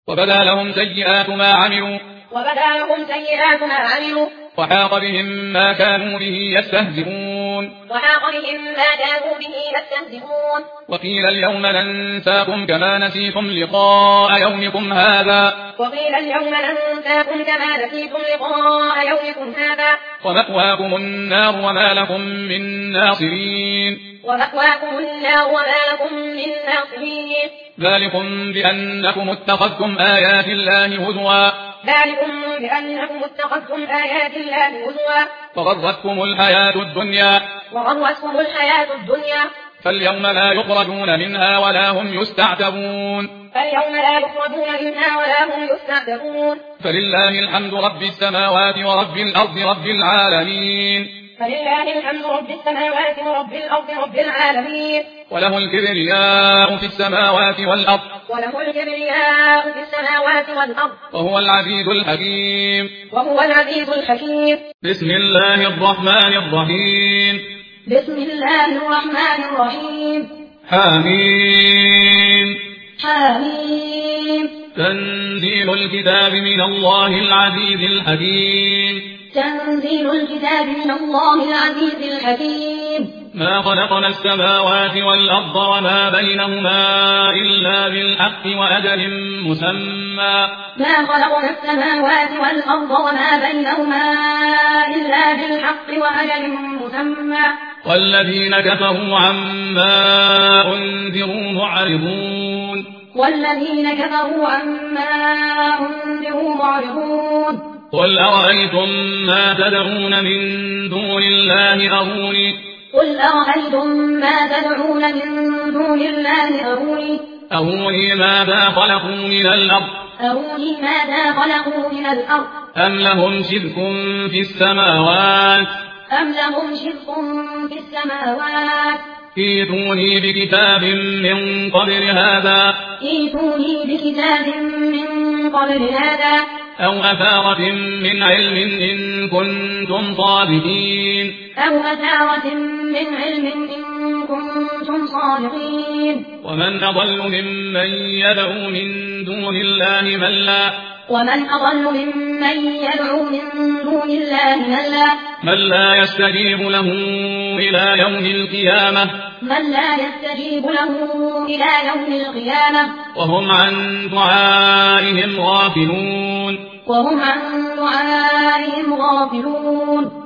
وبدا لهم سيئات ما عملوا وحاق بهم ما كانوا به يستهزئون وقيل اليوم ننساكم كما نسيتم لقاء يومكم هذا ومأواكم النار وما لكم من ناصرين ذلكم بأنكم اتخذتم آيات الله هزوا وغرتكم الحياة الدنيا فاليوم لا يخرجون منها ولا هم يستعتبون فلله الحمد رب السماوات ورب الأرض رب العالمين وله الكبرياء في السماوات والأرض وهو العزيز الحكيم بسم الله الرحمن الرحيم حميم تنزيل الكتاب من الله العزيز الحكيم ما خلقنا السماوات والأرض وما بينهما إلا بالحق وأجل مسمى والذين كفروا عما أنذروا معرضون قل أرأيتم ما تدعون من دون الله أروني ماذا خلقوا من الأرض أم لهم شرك في السماوات ائتوني بكتاب من قبل هذا أو أثارة من علم إن كنتم صادقين ومن أضل ممن يدعو من دون الله من لا يستجيب له إلى يوم القيامة وهم عن دعائهم غافلون